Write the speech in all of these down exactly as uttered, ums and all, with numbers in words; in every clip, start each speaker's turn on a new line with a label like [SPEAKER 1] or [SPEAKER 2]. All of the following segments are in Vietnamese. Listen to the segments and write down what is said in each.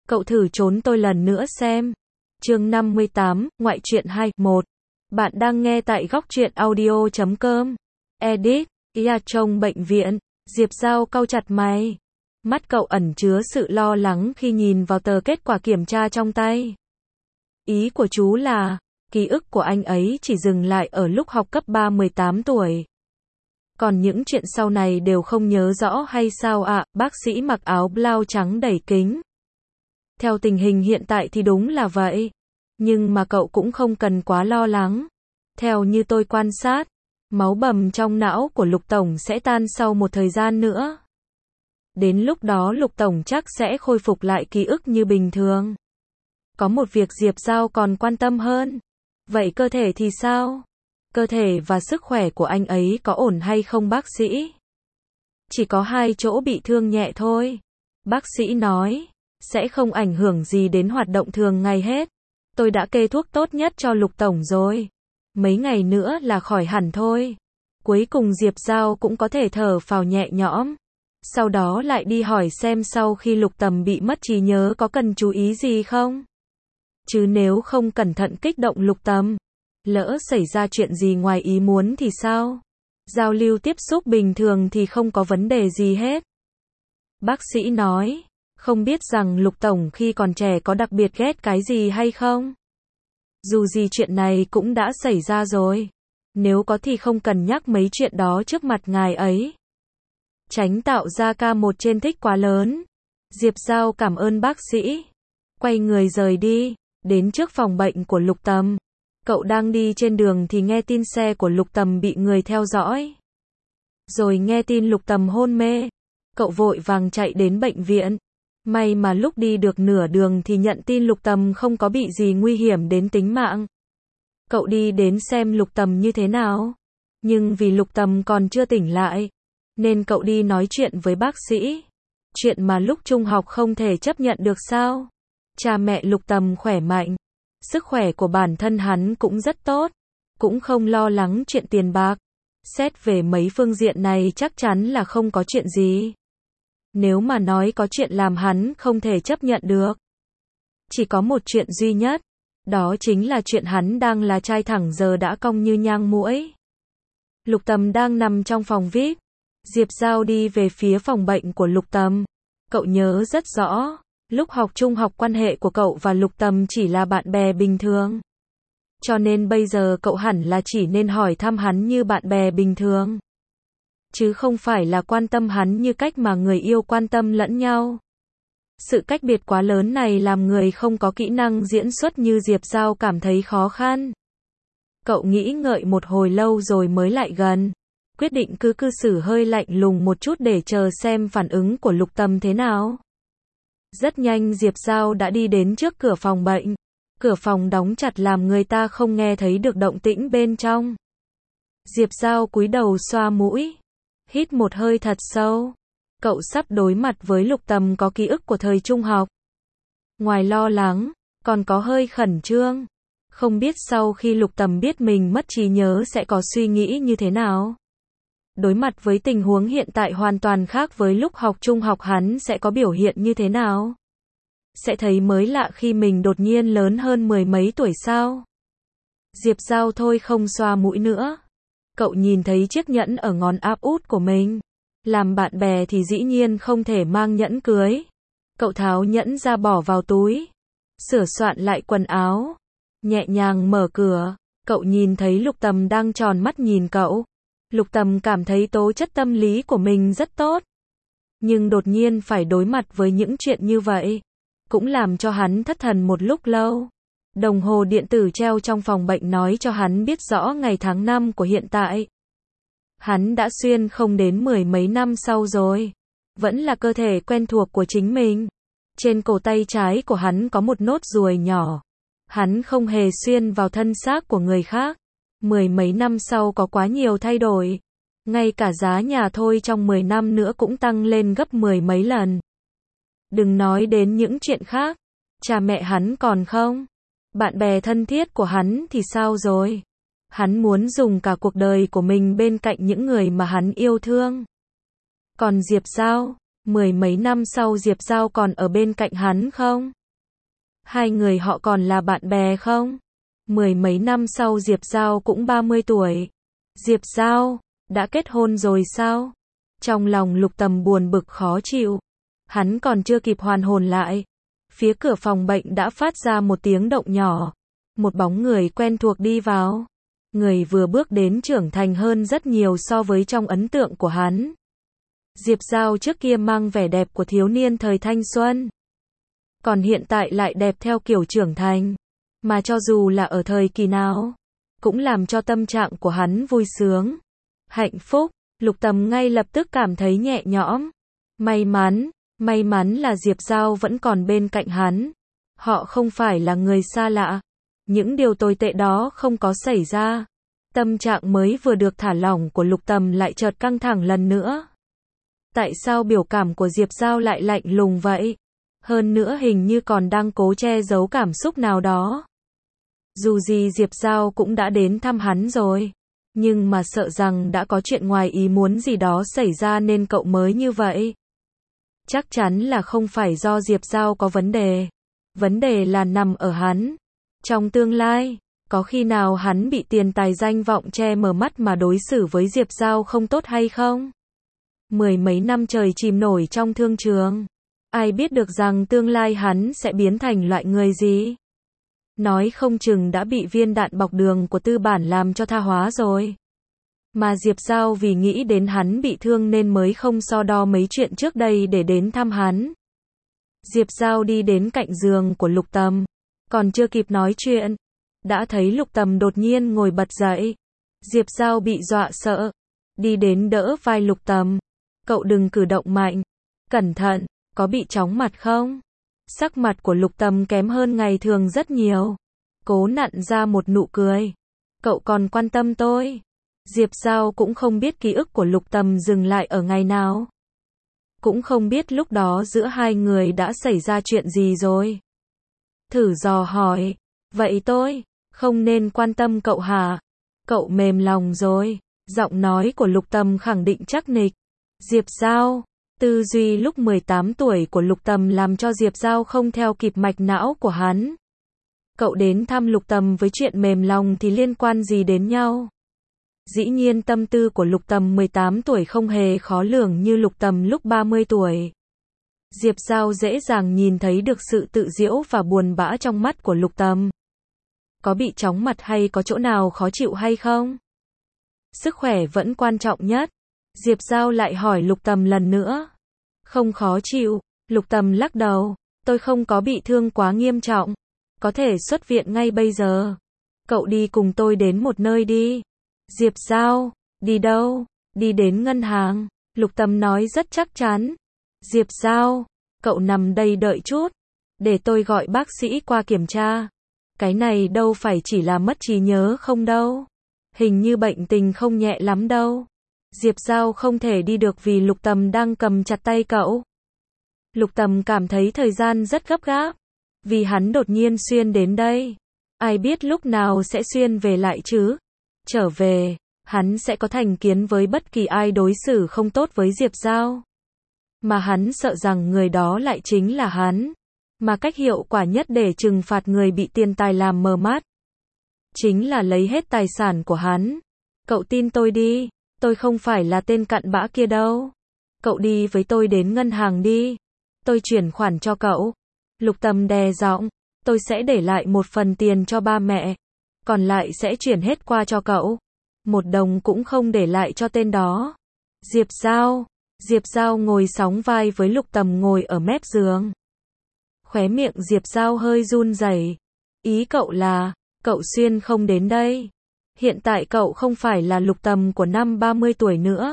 [SPEAKER 1] Cậu thử trốn tôi lần nữa xem. Chương năm mươi tám, ngoại truyện hai, một. Bạn đang nghe tại góc truyện audio chấm com. Edit, Ia trong bệnh viện, Diệp Giao cau chặt mày. Mắt cậu ẩn chứa sự lo lắng khi nhìn vào tờ kết quả kiểm tra trong tay. Ý của chú là, ký ức của anh ấy chỉ dừng lại ở lúc học cấp ba mười tám tuổi. Còn những chuyện sau này đều không nhớ rõ hay sao ạ? À? Bác sĩ mặc áo blau trắng đẩy kính. Theo tình hình hiện tại thì đúng là vậy. Nhưng mà cậu cũng không cần quá lo lắng. Theo như tôi quan sát, máu bầm trong não của Lục Tổng sẽ tan sau một thời gian nữa. Đến lúc đó Lục Tổng chắc sẽ khôi phục lại ký ức như bình thường. Có một việc Diệp Giao còn quan tâm hơn. Vậy cơ thể thì sao? Cơ thể và sức khỏe của anh ấy có ổn hay không bác sĩ? Chỉ có hai chỗ bị thương nhẹ thôi. Bác sĩ nói, sẽ không ảnh hưởng gì đến hoạt động thường ngày hết. Tôi đã kê thuốc tốt nhất cho Lục Tổng rồi. Mấy ngày nữa là khỏi hẳn thôi. Cuối cùng Diệp Giao cũng có thể thở phào nhẹ nhõm. Sau đó lại đi hỏi xem sau khi Lục Tầm bị mất trí nhớ có cần chú ý gì không? Chứ nếu không cẩn thận kích động Lục Tầm, lỡ xảy ra chuyện gì ngoài ý muốn thì sao? Giao lưu tiếp xúc bình thường thì không có vấn đề gì hết. Bác sĩ nói, không biết rằng Lục Tổng khi còn trẻ có đặc biệt ghét cái gì hay không? Dù gì chuyện này cũng đã xảy ra rồi. Nếu có thì không cần nhắc mấy chuyện đó trước mặt ngài ấy. Tránh tạo ra ca một trên thích quá lớn. Diệp Giao cảm ơn bác sĩ. Quay người rời đi, đến trước phòng bệnh của Lục Tầm. Cậu đang đi trên đường thì nghe tin xe của Lục Tầm bị người theo dõi. Rồi nghe tin Lục Tầm hôn mê. Cậu vội vàng chạy đến bệnh viện. May mà lúc đi được nửa đường thì nhận tin Lục Tầm không có bị gì nguy hiểm đến tính mạng. Cậu đi đến xem Lục Tầm như thế nào. Nhưng vì Lục Tầm còn chưa tỉnh lại, nên cậu đi nói chuyện với bác sĩ. Chuyện mà lúc trung học không thể chấp nhận được sao? Cha mẹ Lục Tầm khỏe mạnh. Sức khỏe của bản thân hắn cũng rất tốt. Cũng không lo lắng chuyện tiền bạc. Xét về mấy phương diện này chắc chắn là không có chuyện gì. Nếu mà nói có chuyện làm hắn không thể chấp nhận được. Chỉ có một chuyện duy nhất. Đó chính là chuyện hắn đang là trai thẳng giờ đã cong như nhang muỗi. Lục Tầm đang nằm trong phòng vi ai pi. Diệp Giao đi về phía phòng bệnh của Lục Tầm. Cậu nhớ rất rõ. Lúc học trung học quan hệ của cậu và Lục Tầm chỉ là bạn bè bình thường. Cho nên bây giờ cậu hẳn là chỉ nên hỏi thăm hắn như bạn bè bình thường. Chứ không phải là quan tâm hắn như cách mà người yêu quan tâm lẫn nhau. Sự cách biệt quá lớn này làm người không có kỹ năng diễn xuất như Diệp Giao cảm thấy khó khăn. Cậu nghĩ ngợi một hồi lâu rồi mới lại gần. Quyết định cứ cư xử hơi lạnh lùng một chút để chờ xem phản ứng của Lục Tầm thế nào. Rất nhanh Diệp Giao đã đi đến trước cửa phòng bệnh. Cửa phòng đóng chặt làm người ta không nghe thấy được động tĩnh bên trong. Diệp Giao cúi đầu xoa mũi. Hít một hơi thật sâu. Cậu sắp đối mặt với Lục Tầm có ký ức của thời trung học. Ngoài lo lắng, còn có hơi khẩn trương. Không biết sau khi Lục Tầm biết mình mất trí nhớ sẽ có suy nghĩ như thế nào. Đối mặt với tình huống hiện tại hoàn toàn khác với lúc học trung học hắn sẽ có biểu hiện như thế nào. Sẽ thấy mới lạ khi mình đột nhiên lớn hơn mười mấy tuổi sao. Diệp Giao thôi không xoa mũi nữa. Cậu nhìn thấy chiếc nhẫn ở ngón áp út của mình. Làm bạn bè thì dĩ nhiên không thể mang nhẫn cưới. Cậu tháo nhẫn ra bỏ vào túi. Sửa soạn lại quần áo. Nhẹ nhàng mở cửa. Cậu nhìn thấy Lục Tầm đang tròn mắt nhìn cậu. Lục Tầm cảm thấy tố chất tâm lý của mình rất tốt. Nhưng đột nhiên phải đối mặt với những chuyện như vậy. Cũng làm cho hắn thất thần một lúc lâu. Đồng hồ điện tử treo trong phòng bệnh nói cho hắn biết rõ ngày tháng năm của hiện tại. Hắn đã xuyên không đến mười mấy năm sau rồi. Vẫn là cơ thể quen thuộc của chính mình. Trên cổ tay trái của hắn có một nốt ruồi nhỏ. Hắn không hề xuyên vào thân xác của người khác. Mười mấy năm sau có quá nhiều thay đổi. Ngay cả giá nhà thôi trong mười năm nữa cũng tăng lên gấp mười mấy lần. Đừng nói đến những chuyện khác. Cha mẹ hắn còn không? Bạn bè thân thiết của hắn thì sao rồi? Hắn muốn dùng cả cuộc đời của mình bên cạnh những người mà hắn yêu thương. Còn Diệp Giao, mười mấy năm sau Diệp Giao còn ở bên cạnh hắn không? Hai người họ còn là bạn bè không? Mười mấy năm sau Diệp Giao cũng ba mươi tuổi. Diệp Giao, đã kết hôn rồi sao? Trong lòng Lục Tầm buồn bực khó chịu. Hắn còn chưa kịp hoàn hồn lại. Phía cửa phòng bệnh đã phát ra một tiếng động nhỏ. Một bóng người quen thuộc đi vào. Người vừa bước đến trưởng thành hơn rất nhiều so với trong ấn tượng của hắn. Diệp Giao trước kia mang vẻ đẹp của thiếu niên thời thanh xuân. Còn hiện tại lại đẹp theo kiểu trưởng thành. Mà cho dù là ở thời kỳ nào, cũng làm cho tâm trạng của hắn vui sướng. Hạnh phúc, Lục Tầm ngay lập tức cảm thấy nhẹ nhõm. May mắn, may mắn là Diệp Giao vẫn còn bên cạnh hắn. Họ không phải là người xa lạ. Những điều tồi tệ đó không có xảy ra. Tâm trạng mới vừa được thả lỏng của Lục Tầm lại chợt căng thẳng lần nữa. Tại sao biểu cảm của Diệp Giao lại lạnh lùng vậy? Hơn nữa hình như còn đang cố che giấu cảm xúc nào đó. Dù gì Diệp Giao cũng đã đến thăm hắn rồi. Nhưng mà sợ rằng đã có chuyện ngoài ý muốn gì đó xảy ra nên cậu mới như vậy. Chắc chắn là không phải do Diệp Giao có vấn đề. Vấn đề là nằm ở hắn. Trong tương lai, có khi nào hắn bị tiền tài danh vọng che mờ mắt mà đối xử với Diệp Giao không tốt hay không? Mười mấy năm trời chìm nổi trong thương trường. Ai biết được rằng tương lai hắn sẽ biến thành loại người gì? Nói không chừng đã bị viên đạn bọc đường của tư bản làm cho tha hóa rồi. Mà Diệp Giao vì nghĩ đến hắn bị thương nên mới không so đo mấy chuyện trước đây để đến thăm hắn. Diệp Giao đi đến cạnh giường của Lục Tầm. Còn chưa kịp nói chuyện, đã thấy Lục Tầm đột nhiên ngồi bật dậy. Diệp Giao bị dọa sợ. Đi đến đỡ vai Lục Tầm. Cậu đừng cử động mạnh. Cẩn thận, có bị chóng mặt không? Sắc mặt của Lục Tầm kém hơn ngày thường rất nhiều. Cố nặn ra một nụ cười. Cậu còn quan tâm tôi. Diệp Giao cũng không biết ký ức của Lục Tầm dừng lại ở ngày nào. Cũng không biết lúc đó giữa hai người đã xảy ra chuyện gì rồi. Thử dò hỏi. Vậy tôi, không nên quan tâm cậu hả? Cậu mềm lòng rồi. Giọng nói của Lục Tầm khẳng định chắc nịch. Diệp Giao. Tư duy lúc mười tám tuổi của Lục Tầm làm cho Diệp Giao không theo kịp mạch não của hắn. Cậu đến thăm Lục Tầm với chuyện mềm lòng thì liên quan gì đến nhau? Dĩ nhiên tâm tư của Lục Tầm mười tám tuổi không hề khó lường như Lục Tầm lúc ba mươi tuổi. Diệp Giao dễ dàng nhìn thấy được sự tự giễu và buồn bã trong mắt của Lục Tầm. Có bị chóng mặt hay có chỗ nào khó chịu hay không? Sức khỏe vẫn quan trọng nhất. Diệp Giao lại hỏi Lục Tầm lần nữa. Không khó chịu. Lục Tầm lắc đầu. Tôi không có bị thương quá nghiêm trọng. Có thể xuất viện ngay bây giờ. Cậu đi cùng tôi đến một nơi đi. Diệp Giao. Đi đâu? Đi đến ngân hàng. Lục Tầm nói rất chắc chắn. Diệp Giao. Cậu nằm đây đợi chút. Để tôi gọi bác sĩ qua kiểm tra. Cái này đâu phải chỉ là mất trí nhớ không đâu. Hình như bệnh tình không nhẹ lắm đâu. Diệp Giao không thể đi được vì Lục Tầm đang cầm chặt tay cậu. Lục Tầm cảm thấy thời gian rất gấp gáp. Vì hắn đột nhiên xuyên đến đây. Ai biết lúc nào sẽ xuyên về lại chứ? Trở về, hắn sẽ có thành kiến với bất kỳ ai đối xử không tốt với Diệp Giao. Mà hắn sợ rằng người đó lại chính là hắn. Mà cách hiệu quả nhất để trừng phạt người bị tiền tài làm mờ mắt chính là lấy hết tài sản của hắn. Cậu tin tôi đi, tôi không phải là tên cặn bã kia đâu. Cậu đi với tôi đến ngân hàng đi. Tôi chuyển khoản cho cậu. Lục Tầm đè giọng, tôi sẽ để lại một phần tiền cho ba mẹ. Còn lại sẽ chuyển hết qua cho cậu. Một đồng cũng không để lại cho tên đó. Diệp Giao. Diệp Giao ngồi sóng vai với Lục Tầm ngồi ở mép giường. Khóe miệng Diệp Giao hơi run rẩy. Ý cậu là, cậu xuyên không đến đây. Hiện tại cậu không phải là Lục Tầm của năm ba mươi tuổi nữa.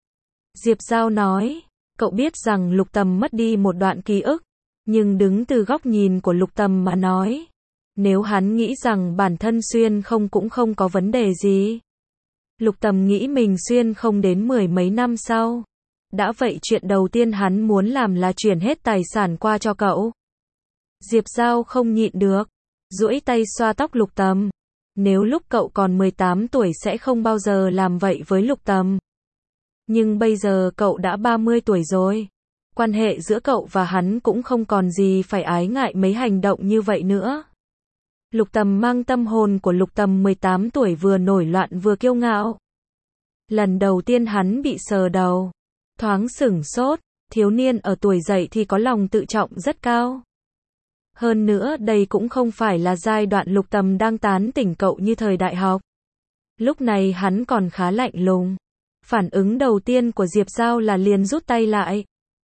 [SPEAKER 1] Diệp Giao nói, cậu biết rằng Lục Tầm mất đi một đoạn ký ức. Nhưng đứng từ góc nhìn của Lục Tầm mà nói. Nếu hắn nghĩ rằng bản thân xuyên không cũng không có vấn đề gì. Lục Tầm nghĩ mình xuyên không đến mười mấy năm sau. Đã vậy chuyện đầu tiên hắn muốn làm là chuyển hết tài sản qua cho cậu. Diệp Giao không nhịn được. Duỗi tay xoa tóc Lục Tầm. Nếu lúc cậu còn mười tám tuổi sẽ không bao giờ làm vậy với Lục Tầm. Nhưng bây giờ cậu đã ba mươi tuổi rồi. Quan hệ giữa cậu và hắn cũng không còn gì phải ái ngại mấy hành động như vậy nữa. Lục Tầm mang tâm hồn của Lục Tầm mười tám tuổi vừa nổi loạn vừa kiêu ngạo. Lần đầu tiên hắn bị sờ đầu, thoáng sửng sốt, thiếu niên ở tuổi dậy thì có lòng tự trọng rất cao. Hơn nữa đây cũng không phải là giai đoạn Lục Tầm đang tán tỉnh cậu như thời đại học. Lúc này hắn còn khá lạnh lùng. Phản ứng đầu tiên của Diệp Giao là liền rút tay lại.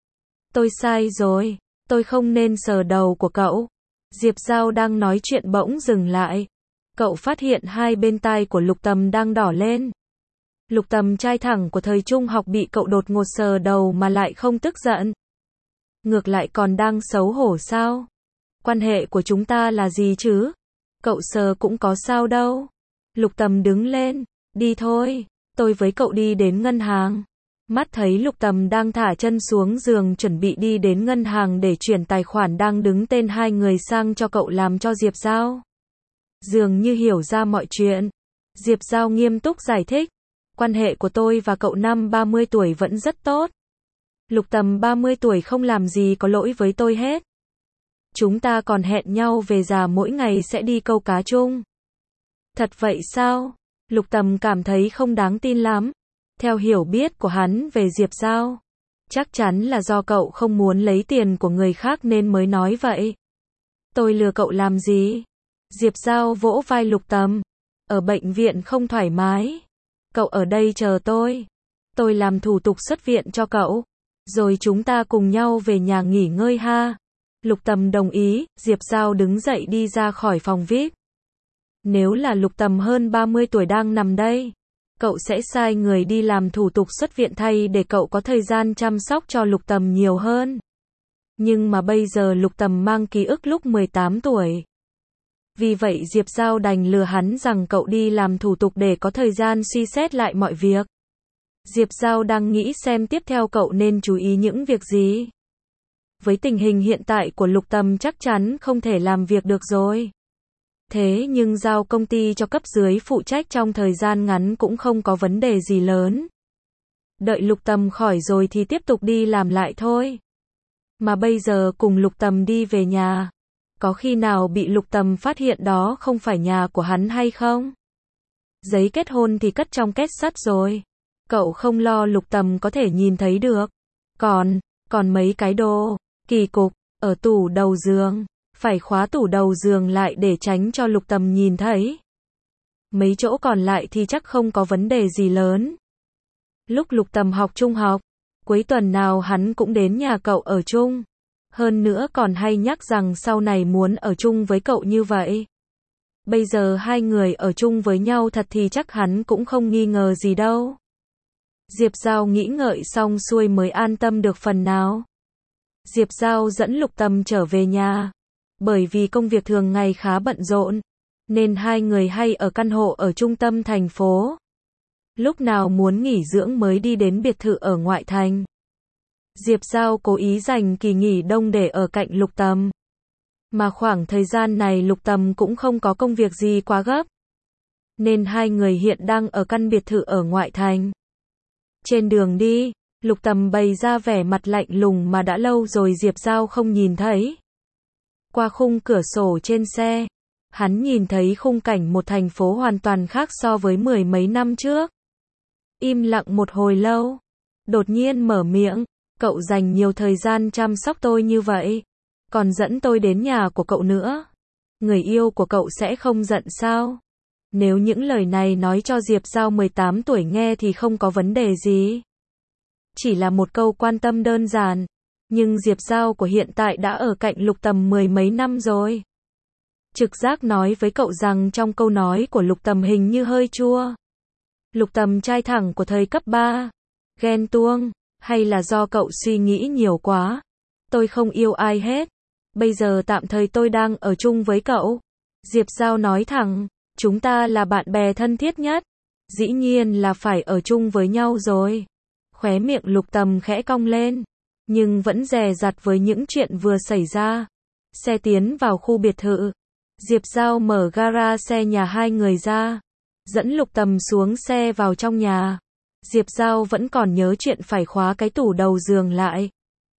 [SPEAKER 1] Tôi sai rồi, tôi không nên sờ đầu của cậu. Diệp Giao đang nói chuyện bỗng dừng lại. Cậu phát hiện hai bên tai của Lục Tầm đang đỏ lên. Lục Tầm trai thẳng của thời trung học bị cậu đột ngột sờ đầu mà lại không tức giận. Ngược lại còn đang xấu hổ sao? Quan hệ của chúng ta là gì chứ? Cậu sờ cũng có sao đâu. Lục Tầm đứng lên. Đi thôi, tôi với cậu đi đến ngân hàng. Mắt thấy Lục Tầm đang thả chân xuống giường chuẩn bị đi đến ngân hàng để chuyển tài khoản đang đứng tên hai người sang cho cậu làm cho Diệp Giao. Dường như hiểu ra mọi chuyện. Diệp Giao nghiêm túc giải thích. Quan hệ của tôi và cậu năm ba mươi tuổi vẫn rất tốt. Lục Tầm ba mươi tuổi không làm gì có lỗi với tôi hết. Chúng ta còn hẹn nhau về già mỗi ngày sẽ đi câu cá chung. Thật vậy sao? Lục Tầm cảm thấy không đáng tin lắm. Theo hiểu biết của hắn về Diệp Giao, chắc chắn là do cậu không muốn lấy tiền của người khác nên mới nói vậy. Tôi lừa cậu làm gì? Diệp Giao vỗ vai Lục Tầm. Ở bệnh viện không thoải mái. Cậu ở đây chờ tôi. Tôi làm thủ tục xuất viện cho cậu. Rồi chúng ta cùng nhau về nhà nghỉ ngơi ha. Lục Tầm đồng ý, Diệp Giao đứng dậy đi ra khỏi phòng vi ai pi. Nếu là Lục Tầm hơn ba mươi tuổi đang nằm đây, cậu sẽ sai người đi làm thủ tục xuất viện thay để cậu có thời gian chăm sóc cho Lục Tầm nhiều hơn. Nhưng mà bây giờ Lục Tầm mang ký ức lúc mười tám tuổi. Vì vậy Diệp Giao đành lừa hắn rằng cậu đi làm thủ tục để có thời gian suy xét lại mọi việc. Diệp Giao đang nghĩ xem tiếp theo cậu nên chú ý những việc gì. Với tình hình hiện tại của Lục Tầm chắc chắn không thể làm việc được rồi. Thế nhưng giao công ty cho cấp dưới phụ trách trong thời gian ngắn cũng không có vấn đề gì lớn. Đợi Lục Tầm khỏi rồi thì tiếp tục đi làm lại thôi. Mà bây giờ cùng Lục Tầm đi về nhà. Có khi nào bị Lục Tầm phát hiện đó không phải nhà của hắn hay không? Giấy kết hôn thì cất trong két sắt rồi. Cậu không lo Lục Tầm có thể nhìn thấy được. Còn, còn mấy cái đồ kỳ cục ở tủ đầu giường. Phải khóa tủ đầu giường lại để tránh cho Lục Tầm nhìn thấy. Mấy chỗ còn lại thì chắc không có vấn đề gì lớn. Lúc Lục Tầm học trung học, cuối tuần nào hắn cũng đến nhà cậu ở chung. Hơn nữa còn hay nhắc rằng sau này muốn ở chung với cậu như vậy. Bây giờ hai người ở chung với nhau thật thì chắc hắn cũng không nghi ngờ gì đâu. Diệp Giao nghĩ ngợi xong xuôi mới an tâm được phần nào. Diệp Giao dẫn Lục Tầm trở về nhà. Bởi vì công việc thường ngày khá bận rộn, nên hai người hay ở căn hộ ở trung tâm thành phố. Lúc nào muốn nghỉ dưỡng mới đi đến biệt thự ở ngoại thành. Diệp Giao cố ý dành kỳ nghỉ đông để ở cạnh Lục Tầm. Mà khoảng thời gian này Lục Tầm cũng không có công việc gì quá gấp. Nên hai người hiện đang ở căn biệt thự ở ngoại thành. Trên đường đi, Lục Tầm bày ra vẻ mặt lạnh lùng mà đã lâu rồi Diệp Giao không nhìn thấy. Qua khung cửa sổ trên xe, hắn nhìn thấy khung cảnh một thành phố hoàn toàn khác so với mười mấy năm trước. Im lặng một hồi lâu, đột nhiên mở miệng, cậu dành nhiều thời gian chăm sóc tôi như vậy, còn dẫn tôi đến nhà của cậu nữa. Người yêu của cậu sẽ không giận sao? Nếu những lời này nói cho Diệp Giao mười tám tuổi nghe thì không có vấn đề gì. Chỉ là một câu quan tâm đơn giản. Nhưng Diệp Giao của hiện tại đã ở cạnh Lục Tầm mười mấy năm rồi. Trực giác nói với cậu rằng trong câu nói của Lục Tầm hình như hơi chua. Lục Tầm trai thẳng của thời cấp ba. Ghen tuông, hay là do cậu suy nghĩ nhiều quá? Tôi không yêu ai hết. Bây giờ tạm thời tôi đang ở chung với cậu. Diệp Giao nói thẳng, chúng ta là bạn bè thân thiết nhất. Dĩ nhiên là phải ở chung với nhau rồi. Khóe miệng Lục Tầm khẽ cong lên. Nhưng vẫn dè dặt với những chuyện vừa xảy ra. Xe tiến vào khu biệt thự. Diệp Giao mở gara xe nhà hai người ra. Dẫn Lục Tầm xuống xe vào trong nhà. Diệp Giao vẫn còn nhớ chuyện phải khóa cái tủ đầu giường lại.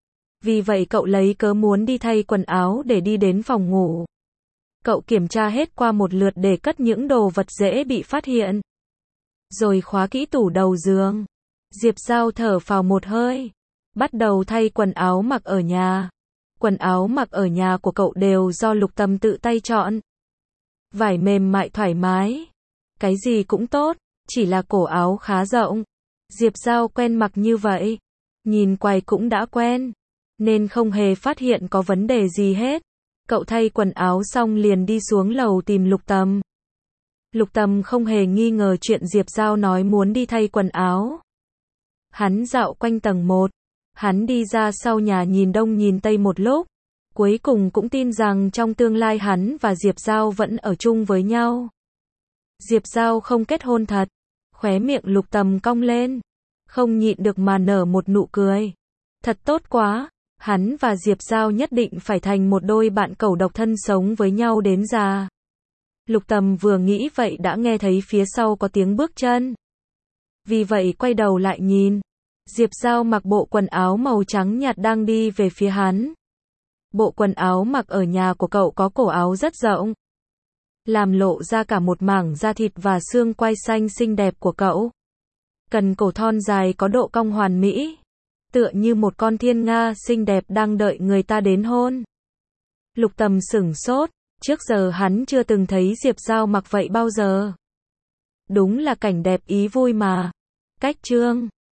[SPEAKER 1] Vì vậy cậu lấy cớ muốn đi thay quần áo để đi đến phòng ngủ. Cậu kiểm tra hết qua một lượt để cất những đồ vật dễ bị phát hiện. Rồi khóa kỹ tủ đầu giường. Diệp Giao thở phào một hơi. Bắt đầu thay quần áo mặc ở nhà. Quần áo mặc ở nhà của cậu đều do Lục Tâm tự tay chọn. Vải mềm mại thoải mái. Cái gì cũng tốt, chỉ là cổ áo khá rộng. Diệp Giao quen mặc như vậy. Nhìn quài cũng đã quen. Nên không hề phát hiện có vấn đề gì hết. Cậu thay quần áo xong liền đi xuống lầu tìm Lục Tâm. Lục Tâm không hề nghi ngờ chuyện Diệp Giao nói muốn đi thay quần áo. Hắn dạo quanh tầng một. Hắn đi ra sau nhà nhìn đông nhìn tây một lúc. Cuối cùng cũng tin rằng trong tương lai hắn và Diệp Giao vẫn ở chung với nhau. Diệp Giao không kết hôn thật. Khóe miệng Lục Tâm cong lên. Không nhịn được mà nở một nụ cười. Thật tốt quá. Hắn và Diệp Giao nhất định phải thành một đôi bạn cẩu độc thân sống với nhau đến già. Lục Tâm vừa nghĩ vậy đã nghe thấy phía sau có tiếng bước chân. Vì vậy quay đầu lại nhìn. Diệp Giao mặc bộ quần áo màu trắng nhạt đang đi về phía hắn. Bộ quần áo mặc ở nhà của cậu có cổ áo rất rộng. Làm lộ ra cả một mảng da thịt và xương quai xanh xinh đẹp của cậu. Cần cổ thon dài có độ cong hoàn mỹ. Tựa như một con thiên nga xinh đẹp đang đợi người ta đến hôn. Lục Tâm sửng sốt. Trước giờ hắn chưa từng thấy Diệp Giao mặc vậy bao giờ. Đúng là cảnh đẹp ý vui mà. Cách chương